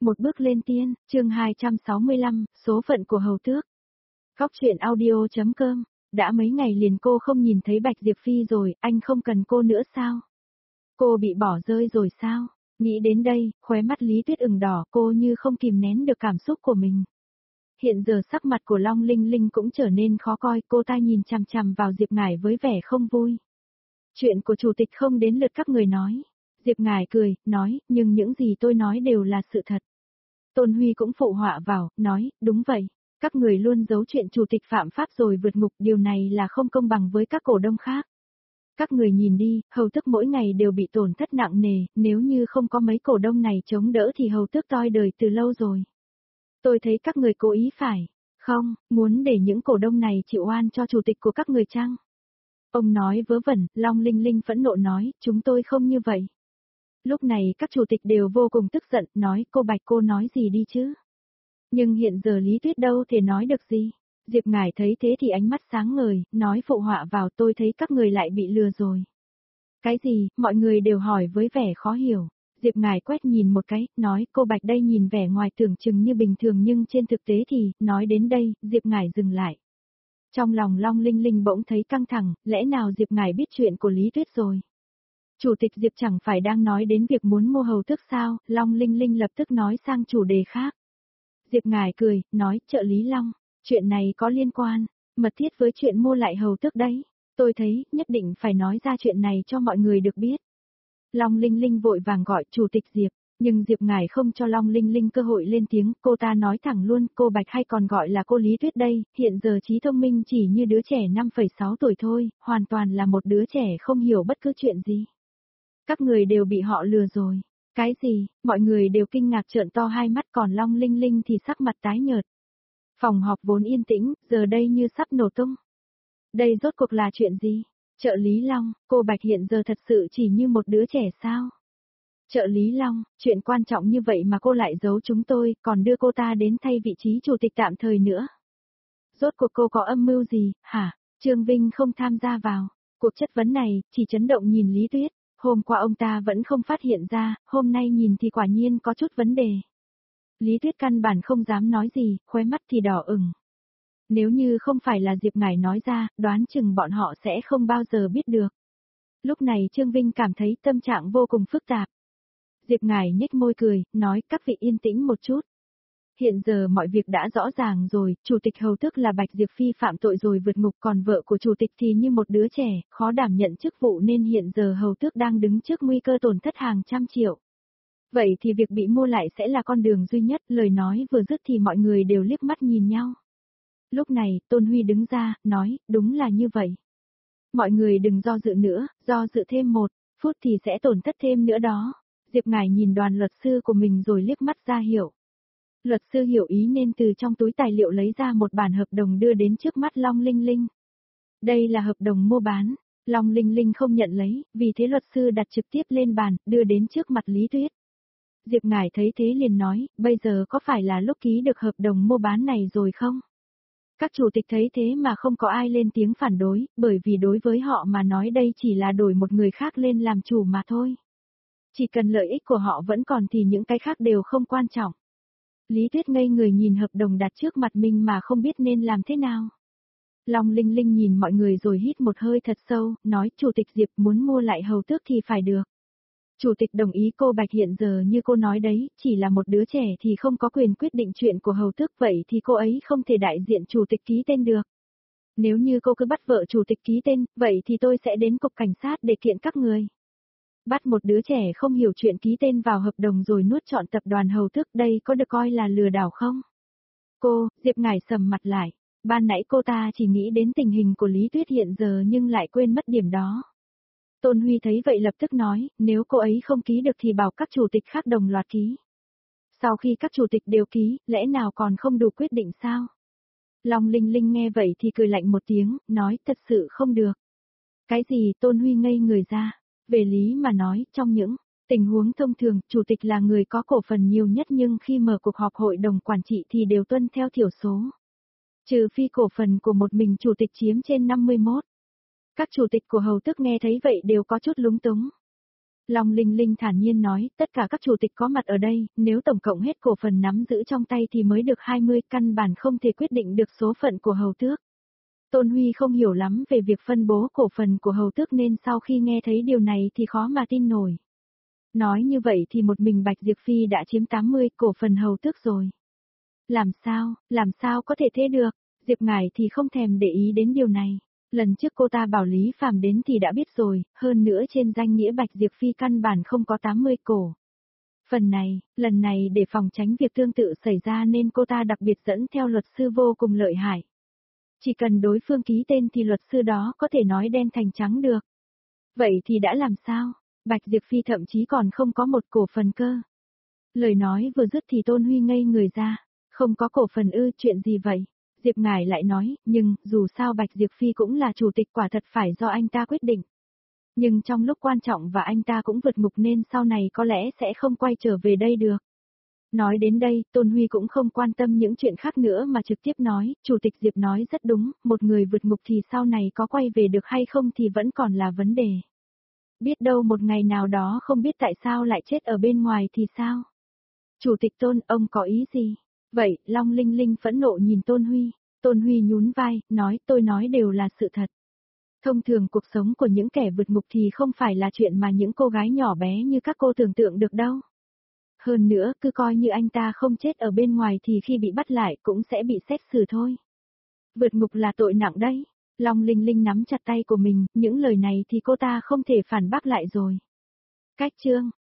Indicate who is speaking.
Speaker 1: Một bước lên tiên, chương 265, số phận của hầu tước. Góc truyện audio.com, đã mấy ngày liền cô không nhìn thấy Bạch Diệp Phi rồi, anh không cần cô nữa sao? Cô bị bỏ rơi rồi sao? Nghĩ đến đây, khóe mắt Lý Tuyết ửng đỏ, cô như không kìm nén được cảm xúc của mình. Hiện giờ sắc mặt của Long Linh Linh cũng trở nên khó coi, cô ta nhìn chằm chằm vào Diệp Ngải với vẻ không vui. Chuyện của chủ tịch không đến lượt các người nói. Diệp Ngải cười, nói, nhưng những gì tôi nói đều là sự thật. Tôn Huy cũng phụ họa vào, nói, đúng vậy, các người luôn giấu chuyện chủ tịch phạm pháp rồi vượt ngục, điều này là không công bằng với các cổ đông khác. Các người nhìn đi, hầu tước mỗi ngày đều bị tổn thất nặng nề, nếu như không có mấy cổ đông này chống đỡ thì hầu tước toi đời từ lâu rồi. Tôi thấy các người cố ý phải, không, muốn để những cổ đông này chịu oan cho chủ tịch của các người chăng? Ông nói vớ vẩn, Long Linh Linh phẫn nộ nói, chúng tôi không như vậy. Lúc này các chủ tịch đều vô cùng tức giận, nói cô Bạch cô nói gì đi chứ. Nhưng hiện giờ Lý Tuyết đâu thể nói được gì. Diệp Ngải thấy thế thì ánh mắt sáng ngời, nói phụ họa vào, tôi thấy các người lại bị lừa rồi. Cái gì, mọi người đều hỏi với vẻ khó hiểu. Diệp Ngải quét nhìn một cái, nói cô Bạch đây nhìn vẻ ngoài tưởng chừng như bình thường nhưng trên thực tế thì, nói đến đây, Diệp Ngải dừng lại. Trong lòng Long Linh Linh bỗng thấy căng thẳng, lẽ nào Diệp Ngải biết chuyện của Lý Tuyết rồi? Chủ tịch Diệp chẳng phải đang nói đến việc muốn mua hầu tước sao, Long Linh Linh lập tức nói sang chủ đề khác. Diệp Ngải cười, nói, trợ lý Long, chuyện này có liên quan, mật thiết với chuyện mua lại hầu tước đấy, tôi thấy, nhất định phải nói ra chuyện này cho mọi người được biết. Long Linh Linh vội vàng gọi chủ tịch Diệp, nhưng Diệp Ngải không cho Long Linh Linh cơ hội lên tiếng, cô ta nói thẳng luôn, cô Bạch hay còn gọi là cô Lý Tuyết đây, hiện giờ trí thông minh chỉ như đứa trẻ 5,6 tuổi thôi, hoàn toàn là một đứa trẻ không hiểu bất cứ chuyện gì. Các người đều bị họ lừa rồi. Cái gì, mọi người đều kinh ngạc trợn to hai mắt còn Long Linh Linh thì sắc mặt tái nhợt. Phòng họp vốn yên tĩnh, giờ đây như sắp nổ tung. Đây rốt cuộc là chuyện gì? Trợ lý Long, cô Bạch hiện giờ thật sự chỉ như một đứa trẻ sao? Trợ lý Long, chuyện quan trọng như vậy mà cô lại giấu chúng tôi, còn đưa cô ta đến thay vị trí chủ tịch tạm thời nữa. Rốt cuộc cô có âm mưu gì, hả? Trương Vinh không tham gia vào. Cuộc chất vấn này, chỉ chấn động nhìn Lý Tuyết. Hôm qua ông ta vẫn không phát hiện ra, hôm nay nhìn thì quả nhiên có chút vấn đề. Lý Tuyết căn bản không dám nói gì, khóe mắt thì đỏ ửng. Nếu như không phải là Diệp Ngải nói ra, đoán chừng bọn họ sẽ không bao giờ biết được. Lúc này Trương Vinh cảm thấy tâm trạng vô cùng phức tạp. Diệp Ngải nhếch môi cười, nói các vị yên tĩnh một chút. Hiện giờ mọi việc đã rõ ràng rồi, chủ tịch hầu tước là Bạch Diệp Phi phạm tội rồi vượt ngục, còn vợ của chủ tịch thì như một đứa trẻ, khó đảm nhận chức vụ nên hiện giờ hầu tước đang đứng trước nguy cơ tổn thất hàng trăm triệu. Vậy thì việc bị mua lại sẽ là con đường duy nhất, lời nói vừa dứt thì mọi người đều liếc mắt nhìn nhau. Lúc này, Tôn Huy đứng ra, nói, đúng là như vậy. Mọi người đừng do dự nữa, do dự thêm 1 phút thì sẽ tổn thất thêm nữa đó. Diệp Ngải nhìn đoàn luật sư của mình rồi liếc mắt ra hiệu. Luật sư hiểu ý nên từ trong túi tài liệu lấy ra một bản hợp đồng đưa đến trước mắt Long Linh Linh. Đây là hợp đồng mua bán. Long Linh Linh không nhận lấy, vì thế luật sư đặt trực tiếp lên bàn, đưa đến trước mặt Lý Tuyết. Diệp Ngải thấy thế liền nói, bây giờ có phải là lúc ký được hợp đồng mua bán này rồi không? Các chủ tịch thấy thế mà không có ai lên tiếng phản đối, bởi vì đối với họ mà nói đây chỉ là đổi một người khác lên làm chủ mà thôi. Chỉ cần lợi ích của họ vẫn còn thì những cái khác đều không quan trọng. Lý Tuyết ngây người nhìn hợp đồng đặt trước mặt mình mà không biết nên làm thế nào. Long Linh Linh nhìn mọi người rồi hít một hơi thật sâu, nói chủ tịch Diệp muốn mua lại hầu tước thì phải được. Chủ tịch đồng ý cô Bạch hiện giờ như cô nói đấy, chỉ là một đứa trẻ thì không có quyền quyết định chuyện của hầu tước vậy thì cô ấy không thể đại diện chủ tịch ký tên được. Nếu như cô cứ bắt vợ chủ tịch ký tên, vậy thì tôi sẽ đến cục cảnh sát để kiện các người. Bắt một đứa trẻ không hiểu chuyện ký tên vào hợp đồng rồi nuốt trọn tập đoàn hầu tước đây có được coi là lừa đảo không? Cô, Diệp Ngải sầm mặt lại. Ban nãy cô ta chỉ nghĩ đến tình hình của Lý Tuyết hiện giờ nhưng lại quên mất điểm đó. Tôn Huy thấy vậy lập tức nói, nếu cô ấy không ký được thì bảo các chủ tịch khác đồng loạt ký. Sau khi các chủ tịch đều ký, lẽ nào còn không đủ quyết định sao? Long Linh Linh nghe vậy thì cười lạnh một tiếng, nói thật sự không được. Cái gì Tôn Huy ngây người ra? Về lý mà nói, trong những tình huống thông thường, chủ tịch là người có cổ phần nhiều nhất nhưng khi mở cuộc họp hội đồng quản trị thì đều tuân theo thiểu số. Trừ phi cổ phần của một mình chủ tịch chiếm trên 51. Các chủ tịch của hầu tước nghe thấy vậy đều có chút lúng túng. Long Linh Linh thản nhiên nói, tất cả các chủ tịch có mặt ở đây, nếu tổng cộng hết cổ phần nắm giữ trong tay thì mới được 20, căn bản không thể quyết định được số phận của hầu tước. Tôn Huy không hiểu lắm về việc phân bố cổ phần của hầu tước nên sau khi nghe thấy điều này thì khó mà tin nổi. Nói như vậy thì một mình Bạch Diệp Phi đã chiếm 80 cổ phần hầu tước rồi. Làm sao có thể thế được, Diệp Ngải thì không thèm để ý đến điều này. Lần trước cô ta bảo Lý Phàm đến thì đã biết rồi, hơn nữa trên danh nghĩa Bạch Diệp Phi căn bản không có 80 cổ. Lần này để phòng tránh việc tương tự xảy ra nên cô ta đặc biệt dẫn theo luật sư vô cùng lợi hại. Chỉ cần đối phương ký tên thì luật sư đó có thể nói đen thành trắng được. Vậy thì đã làm sao? Bạch Diệp Phi thậm chí còn không có một cổ phần cơ. Lời nói vừa dứt thì Tôn Huy ngây người ra. Không có cổ phần ư, chuyện gì vậy? Diệp Ngải lại nói, nhưng, dù sao Bạch Diệp Phi cũng là chủ tịch, quả thật phải do anh ta quyết định. Nhưng trong lúc quan trọng và anh ta cũng vượt ngục nên sau này có lẽ sẽ không quay trở về đây được. Nói đến đây, Tôn Huy cũng không quan tâm những chuyện khác nữa mà trực tiếp nói, Chủ tịch Diệp nói rất đúng, một người vượt ngục thì sau này có quay về được hay không thì vẫn còn là vấn đề. Biết đâu một ngày nào đó không biết tại sao lại chết ở bên ngoài thì sao? Chủ tịch Tôn, ông có ý gì? Vậy, Long Linh Linh phẫn nộ nhìn Tôn Huy. Tôn Huy nhún vai, nói tôi nói đều là sự thật. Thông thường cuộc sống của những kẻ vượt ngục thì không phải là chuyện mà những cô gái nhỏ bé như các cô tưởng tượng được đâu. Hơn nữa, cứ coi như anh ta không chết ở bên ngoài thì khi bị bắt lại cũng sẽ bị xét xử thôi. Vượt ngục là tội nặng đấy. Long Linh Linh nắm chặt tay của mình, những lời này thì cô ta không thể phản bác lại rồi. Cách chương